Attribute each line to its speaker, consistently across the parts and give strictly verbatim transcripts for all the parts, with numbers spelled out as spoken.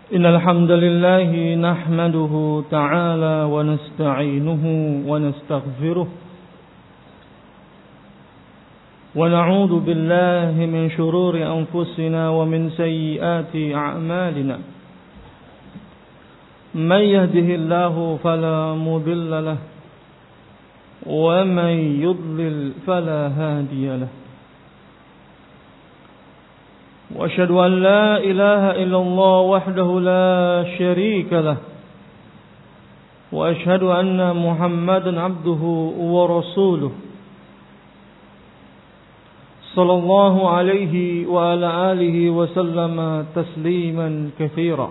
Speaker 1: إن الحمد لله نحمده تعالى ونستعينه ونستغفره ونعوذ بالله من شرور أنفسنا ومن سيئات أعمالنا من يهده الله فلا مضل له ومن يضلل فلا هادي له وأشهد أن لا إله إلا الله وحده لا شريك له وأشهد أن محمدا عبده ورسوله صلى الله عليه وعلى آله وسلم تسليما كثيرا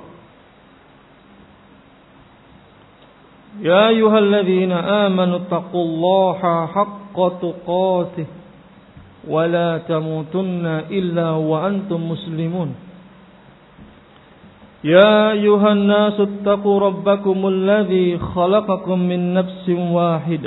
Speaker 1: يا أيها الذين آمنوا اتقوا الله حق تقاته ولا تموتن إلا وأنتم مسلمون يا أيها الناس اتقوا ربكم الذي خلقكم من نفس واحدة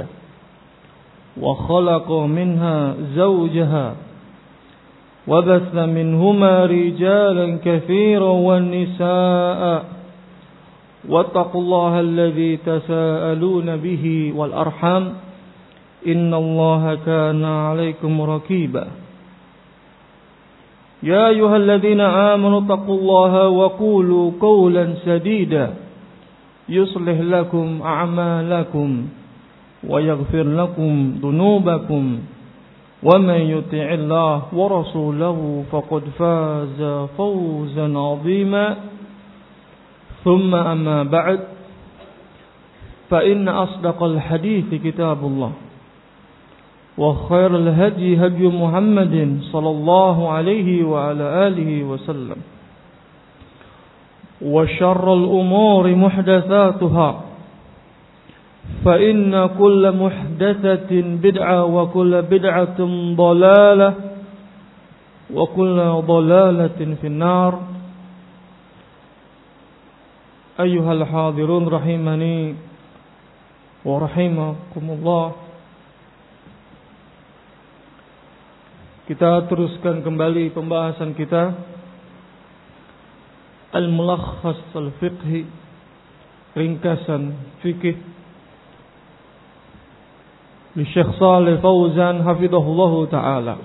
Speaker 1: وخلق منها زوجها وبث منهما رجالا كثيرا والنساء واتقوا الله الذي تساءلون به والأرحام إن الله كان عليكم رقيبا يا أيها الذين آمنوا اتقوا الله وقولوا قولا سديدا يصلح لكم أعمالكم ويغفر لكم ذنوبكم ومن يطع الله ورسوله فقد فاز فوزا عظيما ثم أما بعد فإن أصدق الحديث كتاب الله وخير الهدي هدي محمد صلى الله عليه وعلى آله وسلم وشر الأمور محدثاتها فإن كل محدثة بدعة وكل بدعة ضلالة وكل ضلالة في النار أيها الحاضرون رحمني ورحمكم الله. Kita teruskan kembali pembahasan kita Al-Mulakhas Al-Fiqhi, ringkasan fikih li Syekh Shalih Fauzan hafizahullahu taala.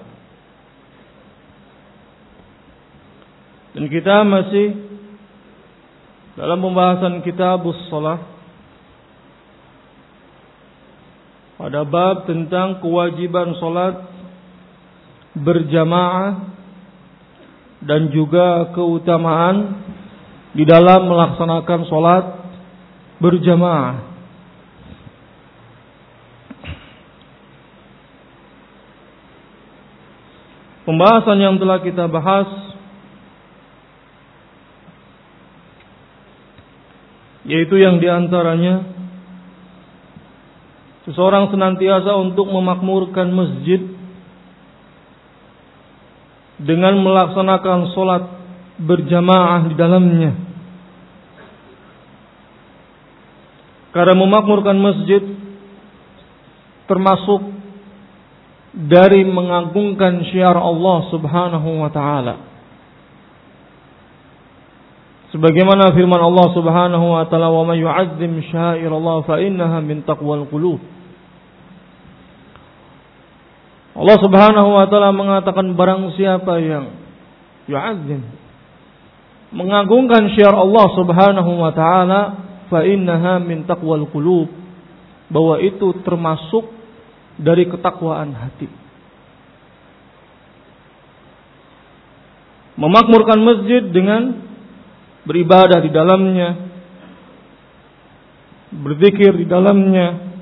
Speaker 1: Dan kita masih dalam pembahasan Kitabus Shalah pada bab tentang kewajiban salat berjamaah dan juga keutamaan di dalam melaksanakan salat berjamaah. Pembahasan yang telah kita bahas yaitu yang diantaranya seseorang senantiasa untuk memakmurkan masjid dengan melaksanakan sholat berjamaah di dalamnya. Karena memakmurkan masjid termasuk dari mengagungkan syiar Allah Subhanahu wa taala. Sebagaimana firman Allah Subhanahu wa taala, "Wa may yu'azzim sya'airallah fa innaha min taqwal qulub." Allah Subhanahu wa taala mengatakan barang siapa yang yu'azzim, mengagungkan syiar Allah Subhanahu wa taala, fa innaha min taqwal qulub, bahwa itu termasuk dari ketakwaan hati. Memakmurkan masjid dengan beribadah di dalamnya, berzikir di dalamnya,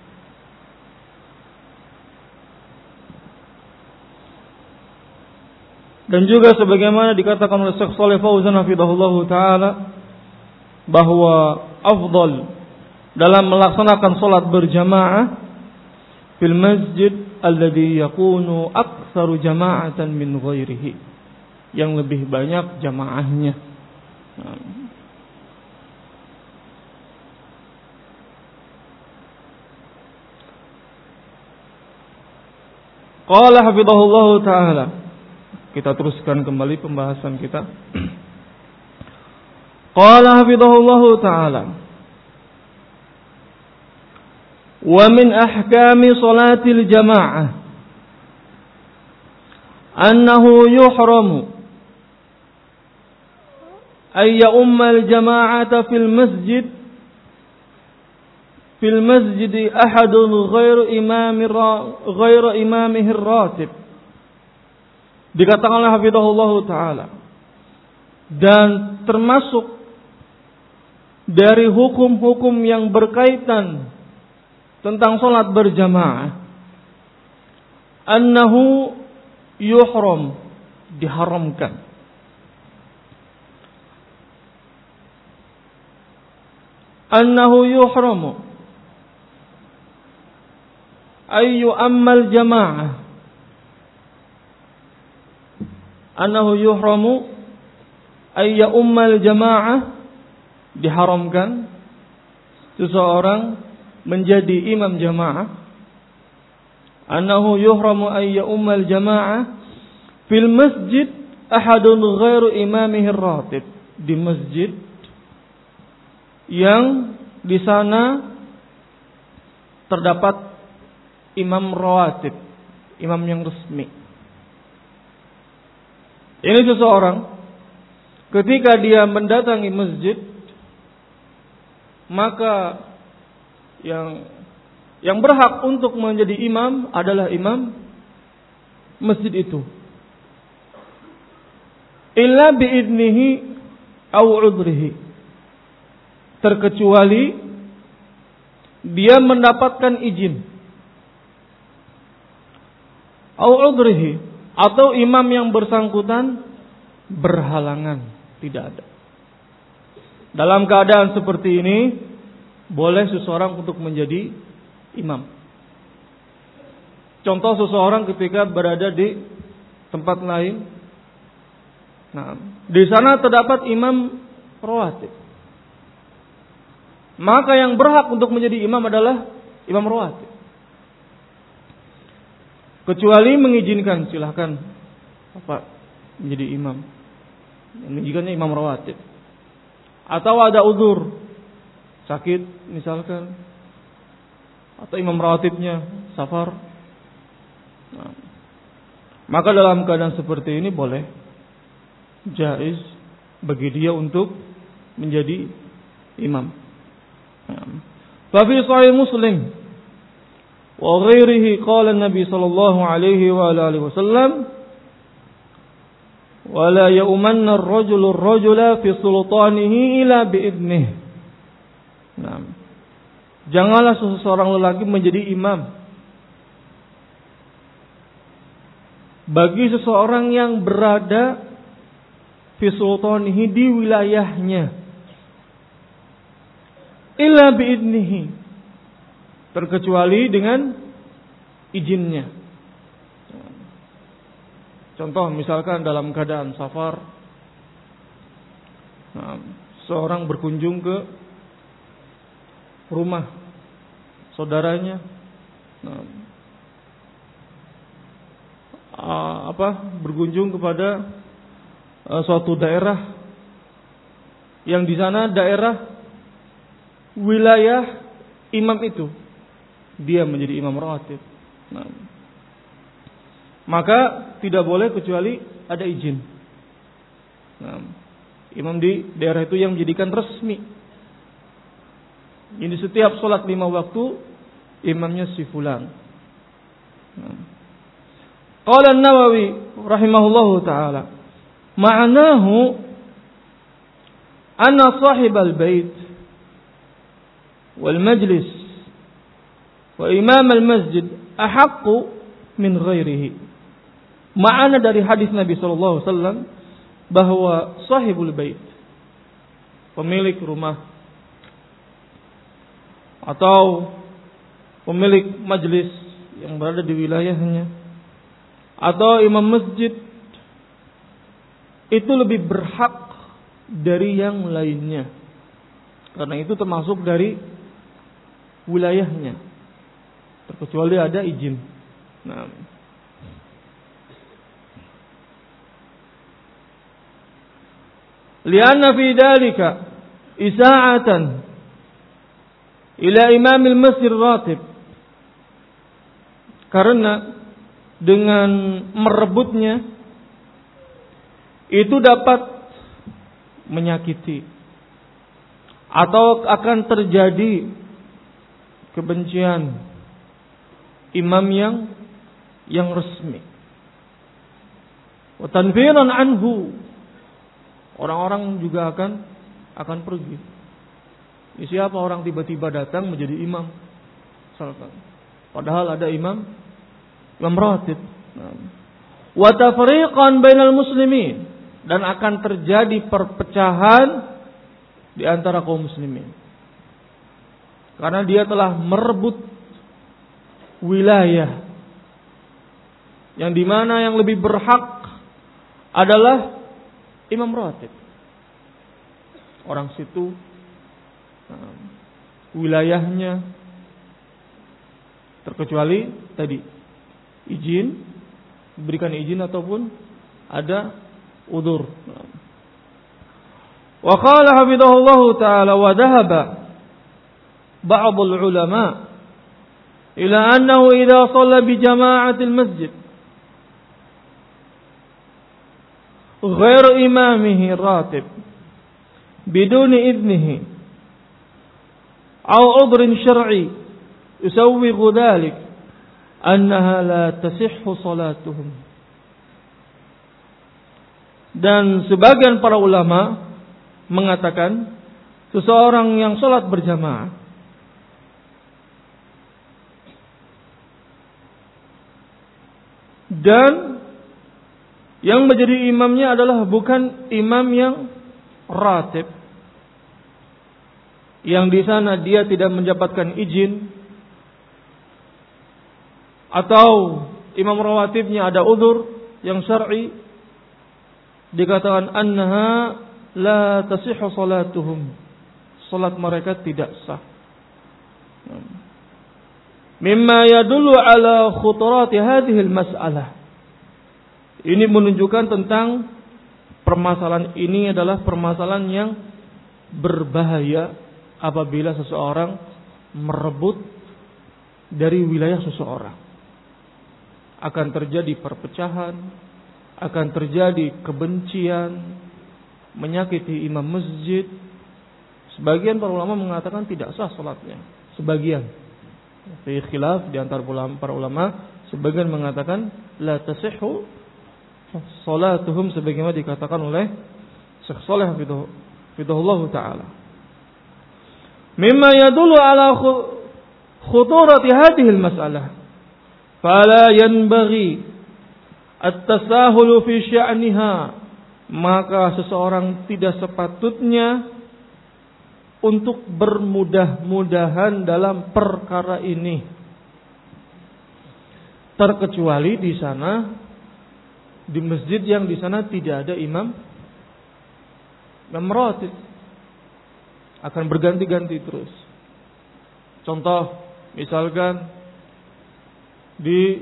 Speaker 1: dan juga sebagaimana dikatakan oleh Syekh Shalih Fauzan hafizahullahu taala bahwa afdal dalam melaksanakan salat berjamaah fil masjid alladhi yakunu aktsaru jama'atan min ghairihi, yang lebih banyak jamaahnya. Qala hafizahullahu taala. Kita teruskan kembali pembahasan kita. Qala hafidhahullahu ta'ala. Wa min ahkami salatil jama'ah annahu yuhramu ay ya'ummal jama'ata fil masjid fil masjid ahadun ghairu imami ghairu imamihi ratib. Dikatakan oleh hafidhahullahu ta'ala, dan termasuk dari hukum-hukum yang berkaitan tentang salat berjamaah, annahu yuhram, diharamkan, annahu yuhramu ay yu'ammal jamaah, annahu yuhramu ay ya'ummal jamaah, diharamkan seseorang menjadi imam jamaah, annahu yuhramu ay ya'ummal jamaah fil masjid ahadun ghairu imamihi ratib, di masjid yang di sana terdapat imam rawatib, imam yang resmi. Ini seseorang ketika dia mendatangi masjid, maka yang yang berhak untuk menjadi imam adalah imam masjid itu. Illa biidnihi au udrihi, terkecuali dia mendapatkan izin, au udrihi, atau imam yang bersangkutan berhalangan, tidak ada. Dalam keadaan seperti ini, boleh seseorang untuk menjadi imam. Contoh, seseorang ketika berada di tempat lain, nah, di sana terdapat imam rawatib, maka yang berhak untuk menjadi imam adalah imam rawatib. Kecuali mengizinkan, silahkan Bapak menjadi imam, mengizinkannya imam rawatib. Atau ada uzur, sakit misalkan, atau imam rawatibnya safar, nah, maka dalam keadaan seperti ini boleh, jaiz bagi dia untuk menjadi imam. Fa fi sahih Muslim wa ghairihi qala Nabi sallallahu alaihi wa alihi wasallam, wala ya'umanna ar-rajulu ar-rajula fi sultanihi ila bi'idnihi. Nah, janganlah seseorang lelaki menjadi imam bagi seseorang yang berada fi sultanihi, di wilayahnya, illa bi'idnihi, terkecuali dengan izinnya. Contoh misalkan dalam keadaan safar, nah, seorang berkunjung ke rumah saudaranya, nah, uh, apa berkunjung kepada uh, suatu daerah yang di sana daerah wilayah imam itu, dia menjadi imam rawatib. Nah, maka tidak boleh kecuali ada izin. Nah, imam di daerah itu yang menjadikan resmi. Ini setiap sholat lima waktu imamnya si fulan. Nah. Qala An-Nawawi rahimahullahu taala, ma'nahu anna sahibal bait wal majlis wa imam al masjid ahaqqu min ghairihi. Makna dari hadis Nabi sallallahu alaihi wasallam bahwa sahibul bait, pemilik rumah atau pemilik majlis yang berada di wilayahnya, atau imam masjid, itu lebih berhak dari yang lainnya, karena itu termasuk dari wilayahnya, terkecuali ada izin. Nah, lianna fi dalika isa'atan ila imamil masjid ratib, karena dengan merebutnya itu dapat menyakiti atau akan terjadi kebencian imam yang yang resmi. Wa tanfiran anhu, orang-orang juga akan akan pergi. Ini siapa orang tiba-tiba datang menjadi imam? Misalkan. Padahal ada imam imam ratib. Wa tafriqan bainal muslimin, dan akan terjadi perpecahan di antara kaum muslimin. Karena dia telah merebut wilayah yang dimana yang lebih berhak adalah imam ratib. Orang situ nah, wilayahnya, terkecuali tadi izin, berikan izin ataupun ada udzur. Wa qala hafidhahullahu ta'ala wa dhahaba ba'd al-ulama ila annahu idza shalla bi jama'ati al-masjid ghair imamihi ratib biduni idnihi aw udhrin syar'i yusawwighu dhalik annaha la tasihhu salatuhum. Dan sebagian para ulama mengatakan seseorang yang sholat berjamaah dan yang menjadi imamnya adalah bukan imam yang ratib, yang di sana dia tidak mendapatkan izin, atau imam rawatibnya ada udzur yang syar'i, dikatakan annaha la tasihhu salatuhum, salat mereka tidak sah. Mimma yadullu ala khuturati hadhihi al-mas'alah. Ini menunjukkan tentang permasalahan ini adalah permasalahan yang berbahaya apabila seseorang merebut dari wilayah seseorang. Akan terjadi perpecahan, akan terjadi kebencian, menyakiti imam masjid. Sebagian para ulama mengatakan tidak sah salatnya. Sebagian. Fi khilaf di antara para ulama, sebagian mengatakan la tasihhu salatuhum, sebagaimana dikatakan oleh Syekh Shalih hafizahullah taala. Mimma yadullu ala khuturati hadhihi al-mas'alah. Fala yanbaghi at-tasahulu fi sya'niha, maka seseorang tidak sepatutnya untuk bermudah-mudahan dalam perkara ini, terkecuali di sana, di masjid yang di sana tidak ada imam imam ratib, akan berganti-ganti terus. Contoh misalkan di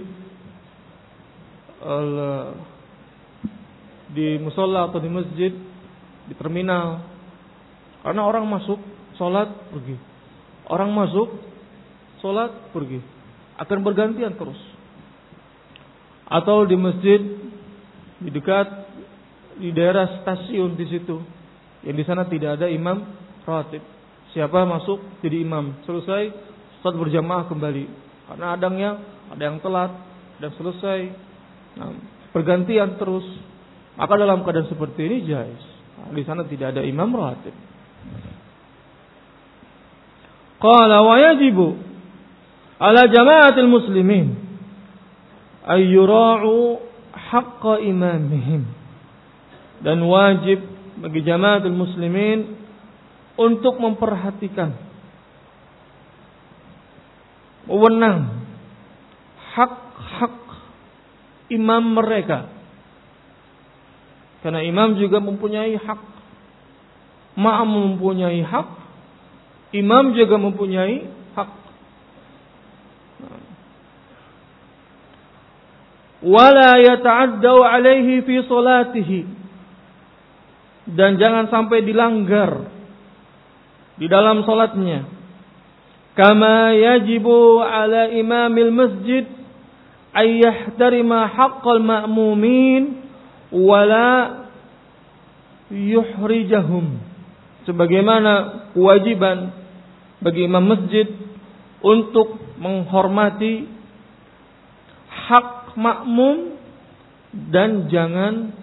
Speaker 1: uh, di musola atau di masjid, di terminal, karena orang masuk sholat pergi, orang masuk sholat pergi, akan bergantian terus. Atau di masjid di dekat di daerah stasiun di situ, yang di sana tidak ada imam ratib, siapa masuk jadi imam, selesai sholat berjamaah kembali, karena adanya ada yang telat dan selesai, nah, bergantian terus. Maka dalam keadaan seperti ini jaiz. Nah, di sana tidak ada imam ratib. Qala wa yajibu ala jama'atil muslimin ay yura'u haqqa imamihim, dan wajib bagi jama'atul muslimin untuk memperhatikan, mewenang hak-hak imam mereka. Karena imam juga mempunyai hak, ma'mum mempunyai hak, imam juga mempunyai hak. Wala yata'addau alaihi fi salatihi, dan jangan sampai dilanggar di dalam salatnya. Kama yajibu ala imamil masjid ay yahtarima haqqal ma'mumin wala yuhrijahum. Sebagaimana kewajiban bagi imam masjid untuk menghormati hak makmum dan jangan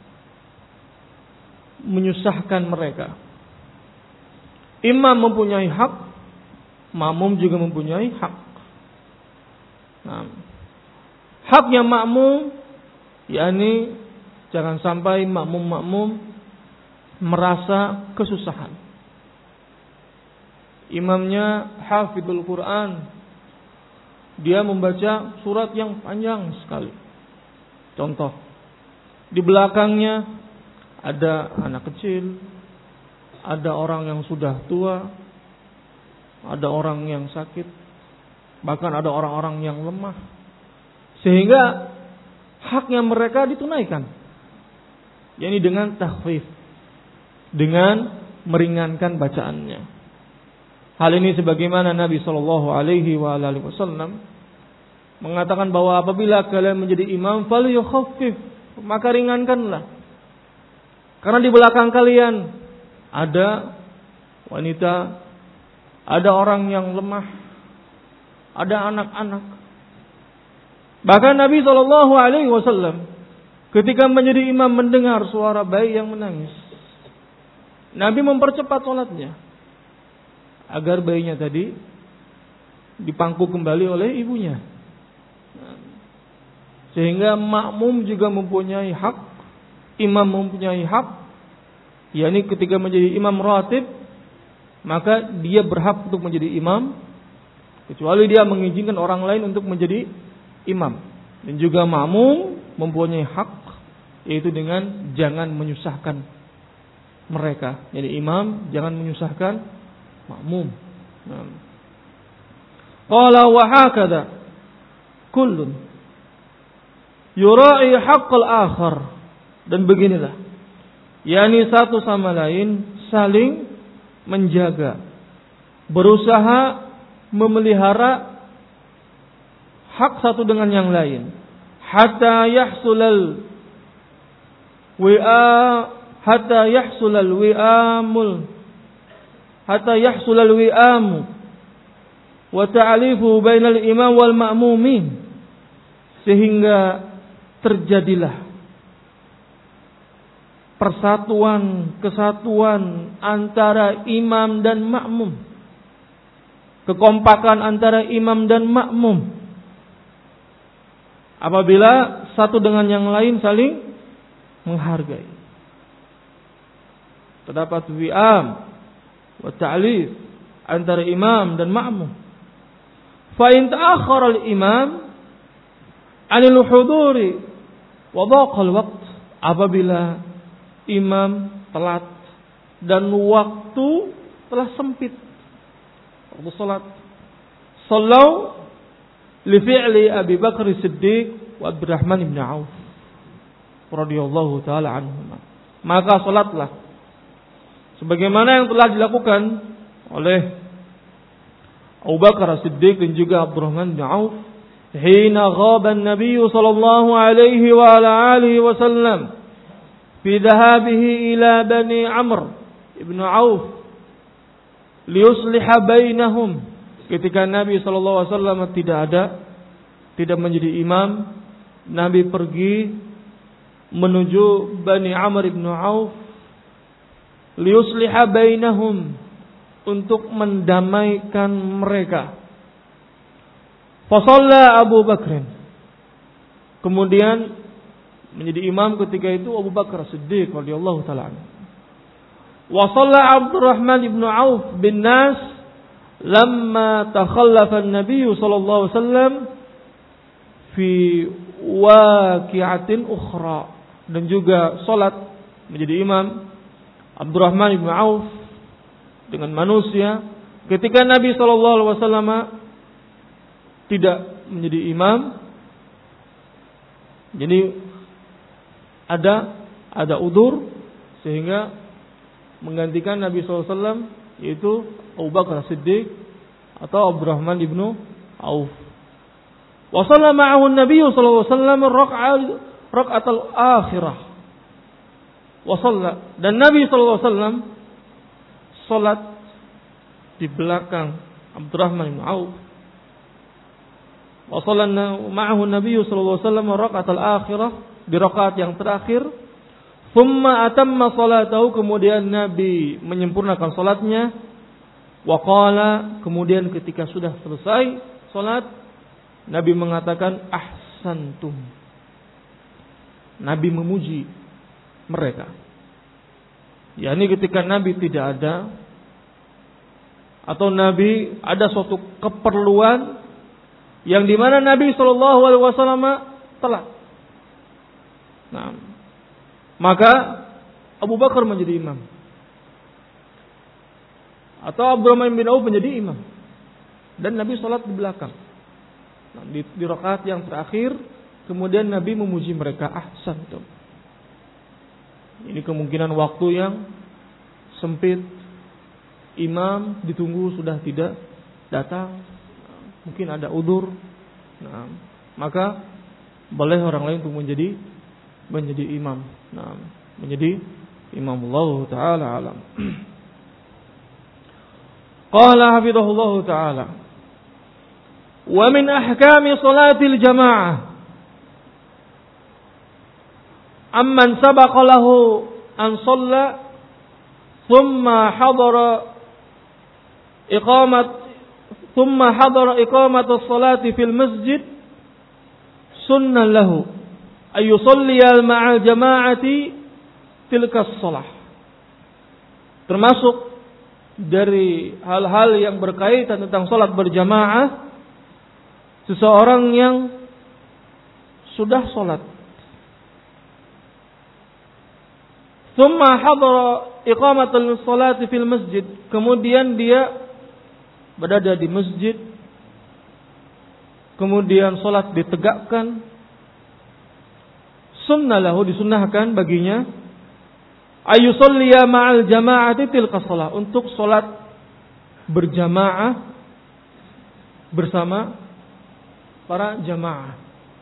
Speaker 1: menyusahkan mereka. Imam mempunyai hak, makmum juga mempunyai hak. Nah, haknya makmum, yakni jangan sampai makmum-makmum merasa kesusahan. Imamnya hafidhul Quran, dia membaca surat yang panjang sekali. Contoh, di belakangnya ada anak kecil, ada orang yang sudah tua, ada orang yang sakit, bahkan ada orang-orang yang lemah. Sehingga haknya mereka ditunaikan, yakni dengan takhfif, dengan meringankan bacaannya. Hal ini sebagaimana Nabi Shallallahu Alaihi Wasallam mengatakan bahwa apabila kalian menjadi imam, falyukhaffif, maka ringankanlah. Karena di belakang kalian ada wanita, ada orang yang lemah, ada anak-anak. Bahkan Nabi Shallallahu Alaihi Wasallam ketika menjadi imam mendengar suara bayi yang menangis, Nabi mempercepat sholatnya agar bayinya tadi dipangku kembali oleh ibunya. Sehingga makmum juga mempunyai hak, imam mempunyai hak, yakni ketika menjadi imam ratib, maka dia berhak untuk menjadi imam, kecuali dia mengizinkan orang lain untuk menjadi imam. Dan juga makmum mempunyai hak, yaitu dengan jangan menyusahkan mereka. Jadi imam jangan menyusahkan makmum. Qala wa hakadha kullun yura'i haqqal akhar. Dan beginilah, yakni satu sama lain saling menjaga, berusaha memelihara hak satu dengan yang lain, hatta yahsulal wi'a hatta yahsulal wi'amul hatta yahsulal wi'amu wa ta'alifu bainal imam wal ma'mumin, sehingga terjadilah persatuan, kesatuan antara imam dan makmum, kekompakan antara imam dan makmum, apabila satu dengan yang lain saling menghargai. Terdapat wi'am wa ta'lif antara imam dan makmum. Fa in ta'akhkhara al-imam 'anil huduri wa dhaqa al-waqt, apabila imam telat dan waktu telah sempit, waktu salat, sallu li fi'li Abi Bakar Siddiq wa Abdurrahman bin Auf radhiyallahu taala anhuma, maka salatlah sebagaimana yang telah dilakukan oleh Abu Bakar Siddiq dan juga Abdurrahman bin Auf hina ghaba an-nabiy sallallahu alaihi wa ala alihi wasallam fi dhahabihi ila Bani Amr ibn Auf liyusliha bainahum, ketika Nabi sallallahu alaihi wasallam tidak ada, tidak menjadi imam, Nabi pergi menuju Bani Amr ibn Auf liyusliha bainahum, untuk mendamaikan mereka. Fasalla Abu Bakr, kemudian menjadi imam ketika itu Abu Bakar Siddiq radhiyallahu taala anhu. Wa shalla Abdurrahman ibn Auf bin nas lamma takhallafa an-nabiy sallallahu alaihi wasallam fi waqi'atin ukhra, dan juga salat menjadi imam Abdurrahman ibn Auf dengan manusia ketika Nabi sallallahu alaihi wasallam tidak menjadi imam. Jadi ada ada udzur sehingga menggantikan Nabi sallallahu alaihi wasallam yaitu Abu Bakar Siddiq atau Abdurrahman ibnu Auf. Wa shalla ma'ahu an-nabiy sallallahu alaihi wasallam raka'atul akhirah. Wa shalla, dan Nabi sallallahu alaihi wasallam salat di belakang Abdurrahman ibnu Auf. Wa shalla ma'ahu an-nabiy sallallahu alaihi wasallam raka'atul akhirah, di rakaat yang terakhir. Thumma atamma salatahu, kemudian Nabi menyempurnakan salatnya. Wa qala, kemudian ketika sudah selesai salat, Nabi mengatakan ahsantum. Nabi memuji mereka. yakni ketika Nabi tidak ada, atau Nabi ada suatu keperluan yang dimana Nabi Shallallahu Alaihi Wasallam telat. Nah, maka Abu Bakar menjadi imam, atau Abdurrahman bin Auf menjadi imam, dan Nabi sholat di belakang. Nah, di, di rakaat yang terakhir, kemudian Nabi memuji mereka, ahsantum. Ini kemungkinan waktu yang sempit, imam ditunggu sudah tidak datang, mungkin ada udzur. Nah, maka boleh orang lain untuk menjadi menjadi imam. Nah, menjadi imam. Allah Taala alam. Qala hafidhahullah taala, wa min ahkami salatil jamaah amman sabaqa lahu an shalla thumma hadara iqamat thumma hadara iqamat as-salati fil masjid sunnah lahu ay yusalli ma'al jama'ati tilka as-salah. Termasuk dari hal-hal yang berkaitan tentang salat berjamaah, seseorang yang sudah salat thumma hadara iqamatul salati fil masjid, kemudian dia berada di masjid, kemudian salat ditegakkan, sunnah lahu, disunnahkan baginya, ayusolliya ma'al jama'ati tilka shalah, untuk salat berjamaah bersama para jamaah,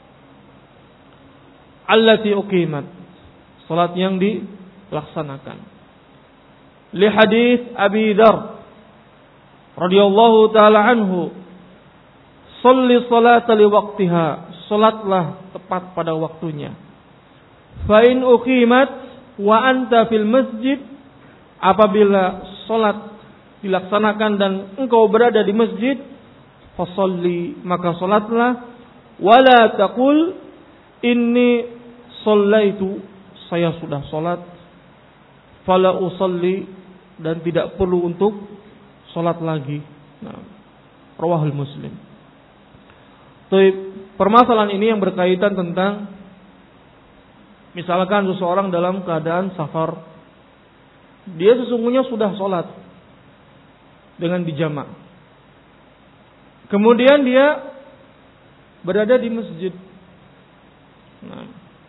Speaker 1: allati uqimat, salat yang dilaksanakan. Li hadis Abi Dzar radhiyallahu taala anhu, sholli salata li waqtiha, salatlah tepat pada waktunya. Fa in uqimat wa anta fil masjid, apabila salat dilaksanakan dan engkau berada di masjid, fasalli, maka salatlah, wala taqul inni shallaitu, saya sudah salat, fala usalli, dan tidak perlu untuk salat lagi. Nah, rawahul Muslim. Baik, permasalahan ini yang berkaitan tentang misalkan seseorang dalam keadaan safar, dia sesungguhnya sudah salat dengan dijamak, kemudian dia berada di masjid, nah,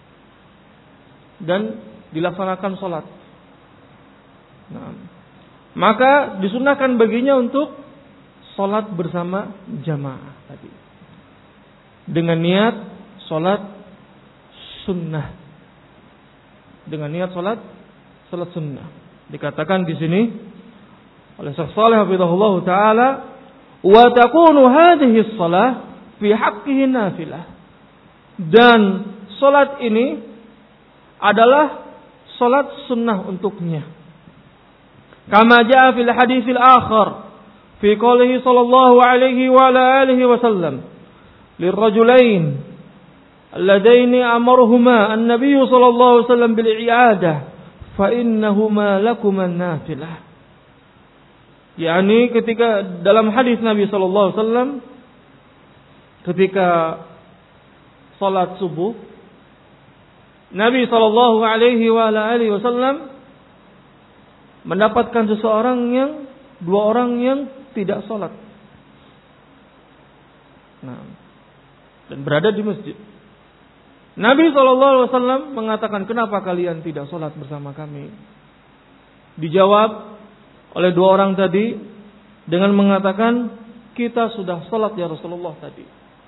Speaker 1: dan dilaksanakan salat. Nah, maka disunahkan baginya untuk salat bersama jamaah tadi, dengan niat salat sunnah, dengan niat salat salat sunnah. Dikatakan di sini oleh Syekh Shalih hafizahullah taala, wa takunu hadhihi shalah fi haqqihi nafilah, dan salat ini adalah salat sunnah untuknya. Kama jaa fil haditsil akhar fi qoulihi sallallahu alaihi wa ala alihi wasallam lirrajulain alladaini amarhuma an-nabiy sallallahu alaihi wasallam bil i'adah fa innahuma lakuma nafilah. yakni ketika dalam hadis Nabi sallallahu alaihi wasallam ketika salat subuh, Nabi sallallahu alaihi wa ala alihi wasallam mendapatkan seseorang yang dua orang yang tidak salat, nah, dan berada di masjid. Nabi shallallahu alaihi wasallam mengatakan, kenapa kalian tidak salat bersama kami? Dijawab, oleh dua orang tadi dengan mengatakan, kita sudah salat ya Rasulullah tadi.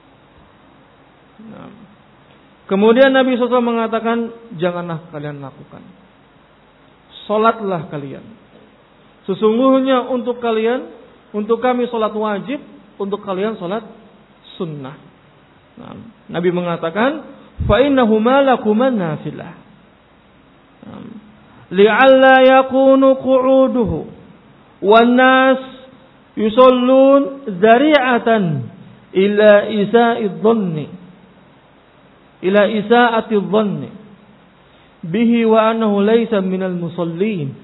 Speaker 1: Nah, kemudian Nabi shallallahu alaihi wasallam mengatakan, janganlah kalian lakukan. Salatlah kalian. Sesungguhnya untuk kalian, untuk kami salat wajib, untuk kalian salat sunnah. Nah, Nabi mengatakan, fa innahuma lakuman nafilah. Nah, li'alla yakunu qu'uduhu wan nas yusallun zari'atan ila isa'id dhanni ila isa'ati dhanni bihi wa annahu laysa minal musallin.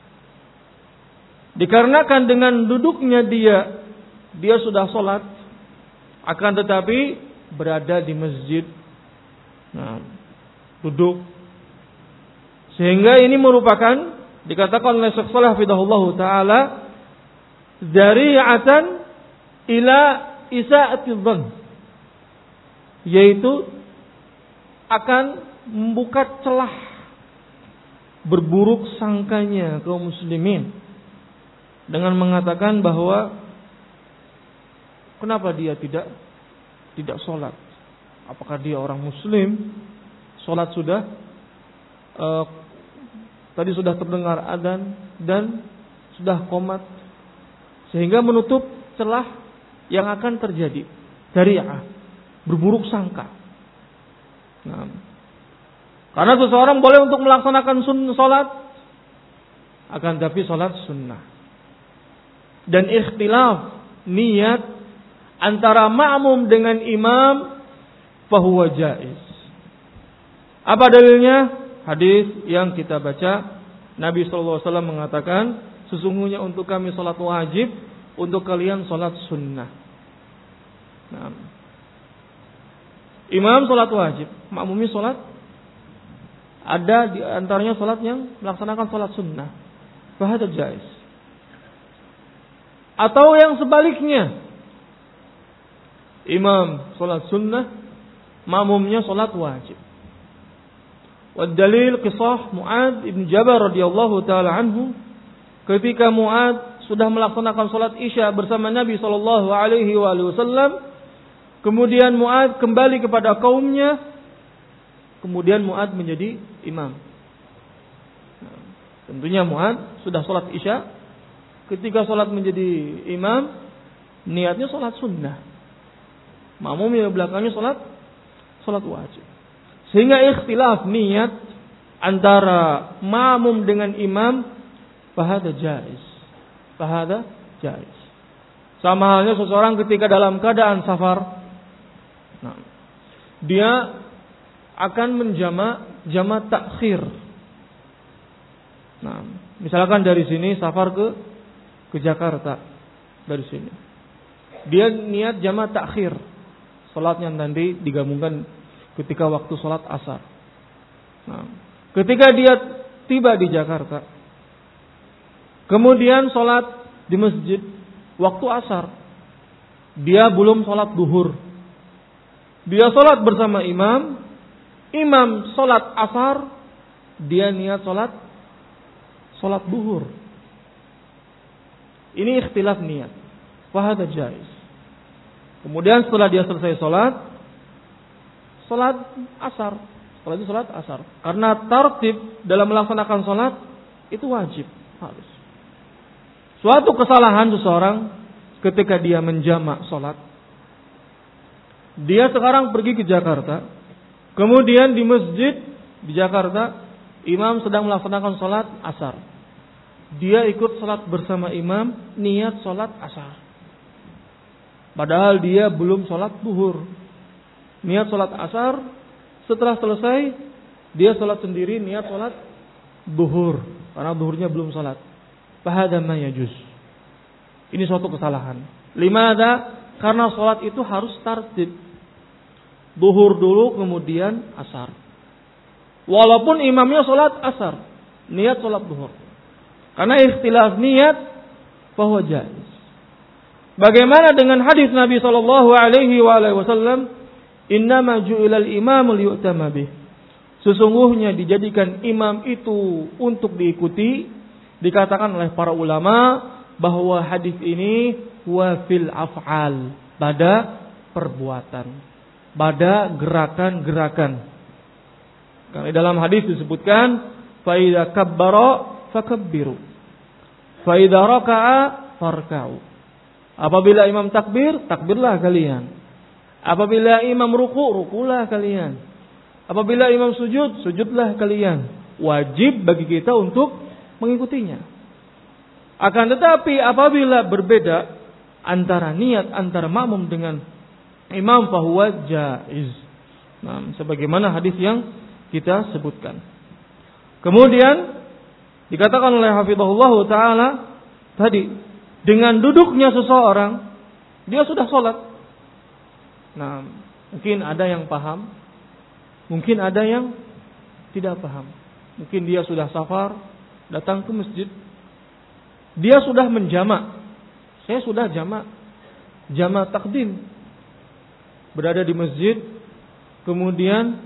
Speaker 1: Dikarenakan dengan duduknya dia, dia sudah sholat, akan tetapi berada di masjid, nah, duduk, sehingga ini merupakan dikatakan oleh Syekh Shalih hafizahullah taala zari'atan ila isa'ati dhann, yaitu akan membuka celah berburuk sangkanya kaum muslimin dengan mengatakan bahwa kenapa dia tidak tidak sholat? Apakah dia orang muslim? Sholat sudah uh, tadi sudah terdengar adzan dan sudah qomat, sehingga menutup celah yang akan terjadi zari'ah, berburuk sangka. Nah, karena seseorang boleh untuk melaksanakan sunnah sholat, akan tapi sholat sunnah. Dan ikhtilaf niat antara ma'mum dengan imam fahuwa jaiz. Apa dalilnya? Hadis yang kita baca, Nabi shallallahu alaihi wasallam mengatakan, sesungguhnya untuk kami sholat wajib, untuk kalian sholat sunnah. Nah, imam sholat wajib, makmumnya sholat, ada di antaranya sholat yang melaksanakan sholat sunnah, fahada jaiz. Atau yang sebaliknya, imam sholat sunnah, makmumnya sholat wajib. Wad-dalil qisah Mu'adz ibn Jabal radhiyallahu taala anhu, ketika Mu'adz sudah melaksanakan sholat Isya bersama Nabi sallallahu alaihi wasallam, kemudian Mu'adz kembali kepada kaumnya, kemudian Mu'adz menjadi imam. Nah, tentunya Mu'adz sudah sholat Isya, ketika sholat menjadi imam, niatnya sholat sunnah. Makmum yang belakangnya sholat sholat wajib. Sehingga ikhtilaf niat antara makmum dengan imam, fahada jaiz. Fahada jaiz. Sama halnya seseorang ketika dalam keadaan safar, nah, dia akan menjama jama takhir. Nah, misalkan dari sini safar ke ke Jakarta, dari sini dia niat jama takhir, salatnya nanti digabungkan ketika waktu salat asar. Nah, ketika dia tiba di Jakarta, kemudian salat di masjid waktu asar, dia belum salat duhur, dia salat bersama imam, imam salat asar, dia niat salat salat duhur. Ini ikhtilaf niat, fahada jaiz. Kemudian setelah dia selesai salat, salat asar, setelah itu salat asar, karena tartib dalam melaksanakan salat itu wajib, harus. Suatu kesalahan seseorang ketika dia menjamak salat, dia sekarang pergi ke Jakarta, kemudian di masjid di Jakarta imam sedang melaksanakan salat asar, dia ikut salat bersama imam, niat salat asar, padahal dia belum salat duhur. Niat salat asar, setelah selesai dia salat sendiri niat salat duhur, karena duhurnya belum salat. Fahada ma yajuz. Ini suatu kesalahan. Limada? Karena salat itu harus tartib. Duhur dulu kemudian asar. Walaupun imamnya salat asar, niat salat duhur. Karena ikhtilaf niat, bahwa jaiz. Bagaimana dengan hadis Nabi sallallahu alaihi wasallam, innama ju'ilal imamu liyu'tama bih. Sesungguhnya dijadikan imam itu untuk diikuti, dikatakan oleh para ulama bahwa hadis ini wa fil af'al, pada perbuatan, pada gerakan-gerakan. Karena dalam hadis disebutkan fa idza kabbara fakabbiru, fa idza raka'a farka'u. Apabila imam takbir, takbirlah kalian. Apabila imam ruku, rukulah kalian. Apabila imam sujud, sujudlah kalian. Wajib bagi kita untuk mengikutinya. Akan tetapi apabila berbeda antara niat antara makmum dengan imam, fahuwa jaiz. Nah, sebagaimana hadis yang kita sebutkan. Kemudian dikatakan oleh hafizahullah taala tadi, dengan duduknya seseorang dia sudah sholat. Nah, mungkin ada yang paham, mungkin ada yang tidak paham. Mungkin dia sudah safar, datang ke masjid, dia sudah menjamak. Saya sudah jamak, jamak takdim, berada di masjid. Kemudian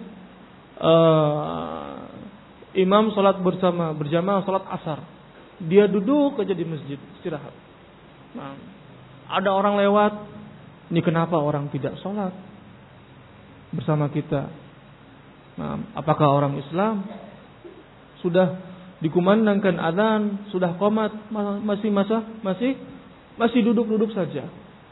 Speaker 1: uh, imam sholat bersama, berjamaah sholat asar. Dia duduk aja di masjid, istirahat. Nah, ada orang lewat, ini kenapa orang tidak sholat bersama kita? Nah, apakah orang Islam sudah dikumandangkan adzan, sudah qomat, masih masa masih masih duduk-duduk saja?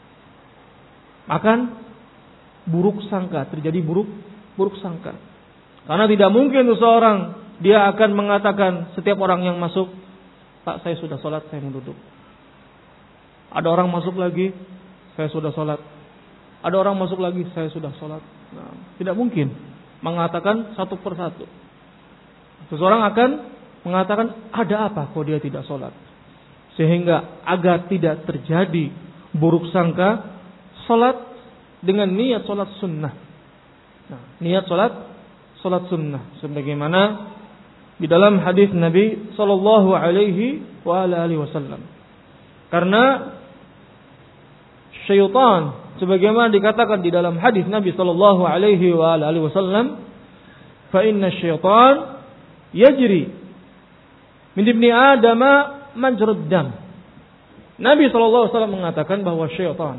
Speaker 1: Akan buruk sangka, terjadi buruk buruk sangka. Karena tidak mungkin seseorang dia akan mengatakan setiap orang yang masuk, Pak, saya sudah sholat, saya mau duduk. Ada orang masuk lagi, saya sudah sholat. Ada orang masuk lagi, saya sudah sholat. Nah, tidak mungkin mengatakan satu persatu. Seseorang akan mengatakan, ada apa kok dia tidak sholat? Sehingga agar tidak terjadi buruk sangka, sholat dengan niat sholat sunnah. Nah, niat sholat, sholat sunnah. Sebagaimana di dalam hadis Nabi Sallallahu Alaihi Wasallam. Karena syaitan, sebagaimana dikatakan di dalam hadis Nabi Sallallahu Alaihi Wasallam, fa inna syaitan yajri min ibni adama majrad dam. Nabi Sallallahu Alaihi Wasallam mengatakan bahwa syaitan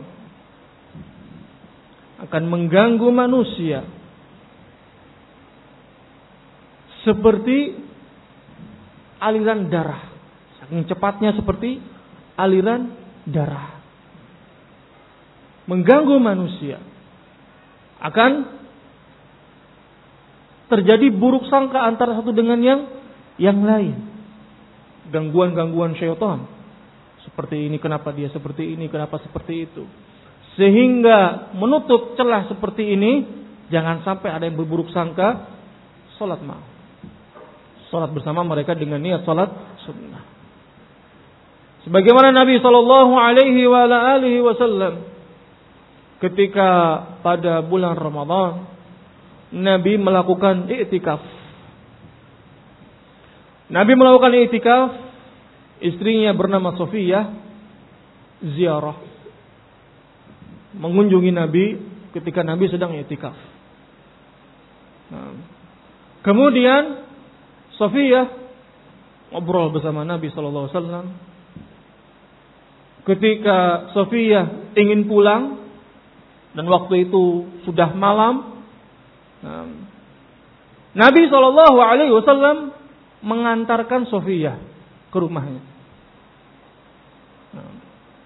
Speaker 1: akan mengganggu manusia seperti aliran darah. Saking cepatnya seperti aliran darah. Mengganggu manusia. Akan terjadi buruk sangka antara satu dengan yang yang lain. Gangguan-gangguan syaitan. Seperti ini, kenapa dia seperti ini, kenapa seperti itu. Sehingga menutup celah seperti ini, jangan sampai ada yang berburuk sangka, salat ma'ah. Salat bersama mereka dengan niat salat sunnah. Sebagaimana Nabi sallallahu alaihi wa alihi wasallam ketika pada bulan Ramadan Nabi melakukan i'tikaf. Nabi melakukan i'tikaf, istrinya bernama Sofiyah ziarah mengunjungi Nabi ketika Nabi sedang i'tikaf. Nah, kemudian Sofiyah ngobrol bersama Nabi sallallahu alaihi wasallam. Ketika Sofiyah ingin pulang dan waktu itu sudah malam, nah, Nabi sallallahu alaihi wasallam mengantarkan Sofiyah ke rumahnya. Nah,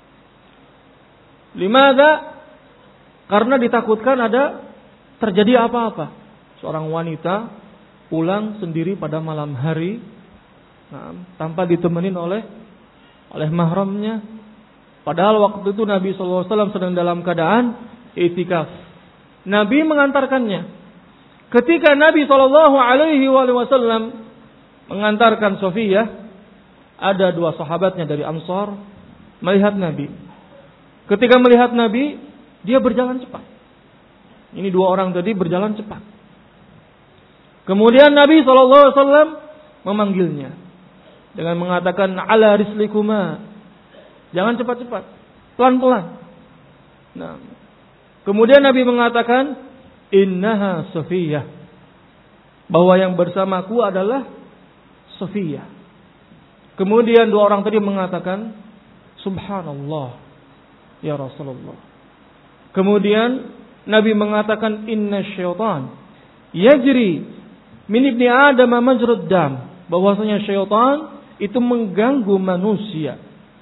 Speaker 1: limada? Karena ditakutkan ada terjadi apa-apa. Seorang wanita pulang sendiri pada malam hari, nah, tanpa ditemenin oleh oleh mahramnya. Padahal waktu itu Nabi sallallahu alaihi wasallam sedang dalam keadaan i'tikaf. Nabi mengantarkannya. Ketika Nabi sallallahu alaihi wasallam mengantarkan Sofiyah, ada dua sahabatnya dari Ansar melihat Nabi. Ketika melihat Nabi, dia berjalan cepat. Ini dua orang tadi berjalan cepat. Kemudian Nabi sallallahu alaihi wasallam memanggilnya dengan mengatakan, ala rislikuma. Jangan cepat-cepat, pelan-pelan. Nah, kemudian Nabi mengatakan, innaha Sofiyah. Bahwa yang bersamaku adalah Sofiyah. Kemudian dua orang tadi mengatakan, Subhanallah, ya Rasulullah. Kemudian Nabi mengatakan, Inna syaitan yajri min ibni Adam majrad dam. Bahwasanya syaitan itu mengganggu manusia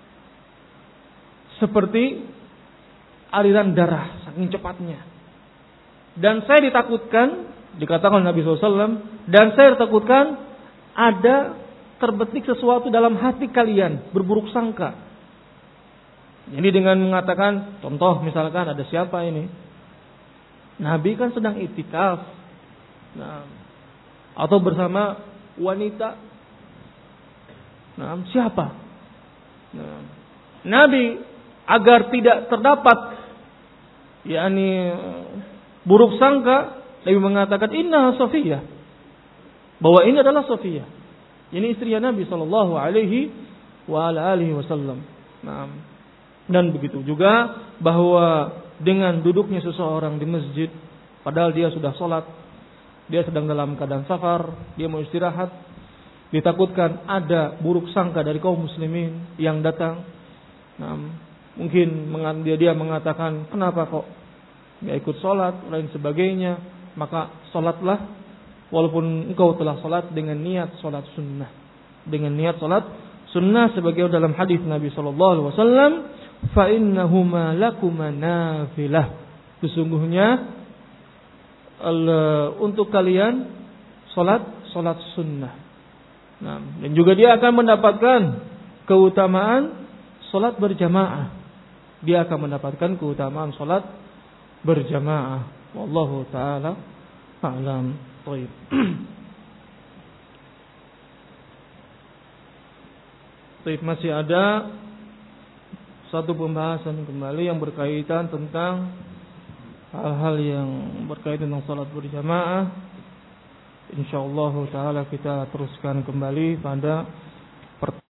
Speaker 1: seperti aliran darah, saking cepatnya. Dan saya ditakutkan, dikatakan Nabi shallallahu alaihi wasallam, dan saya ditakutkan ada terbetik sesuatu dalam hati kalian, berburuk sangka. Jadi dengan mengatakan, contoh misalkan ada siapa ini? Nabi kan sedang iktikaf. Nah, atau bersama wanita. Nah, siapa? Nah, Nabi agar tidak terdapat yakni buruk sangka, Nabi mengatakan inna Safiyah, bahwa ini adalah Safiyah, ini istri Nabi sallallahu alaihi wa ala alihi wasallam. Nah, dan begitu juga bahwa dengan duduknya seseorang di masjid padahal dia sudah sholat, dia sedang dalam keadaan safar, dia mau istirahat, ditakutkan ada buruk sangka dari kaum muslimin yang datang. Nah, mungkin dia, dia mengatakan, kenapa kok nggak ikut sholat, lain sebagainya. Maka sholatlah, walaupun engkau telah sholat dengan niat sholat sunnah, dengan niat sholat sunnah, sebagai dalam hadis Nabi Sallallahu Alaihi Wasallam, fa innahuma lakuma nafilah. Sesungguhnya untuk kalian sholat sholat sunnah. Nah, dan juga dia akan mendapatkan keutamaan sholat berjamaah. Dia akan mendapatkan keutamaan sholat berjamaah. Wallahu ta'ala a'lam. Baik. Baik, masih ada satu pembahasan kembali yang berkaitan tentang hal-hal yang berkaitan dengan sholat berjamaah. Insyaallah ta'ala kita teruskan kembali pada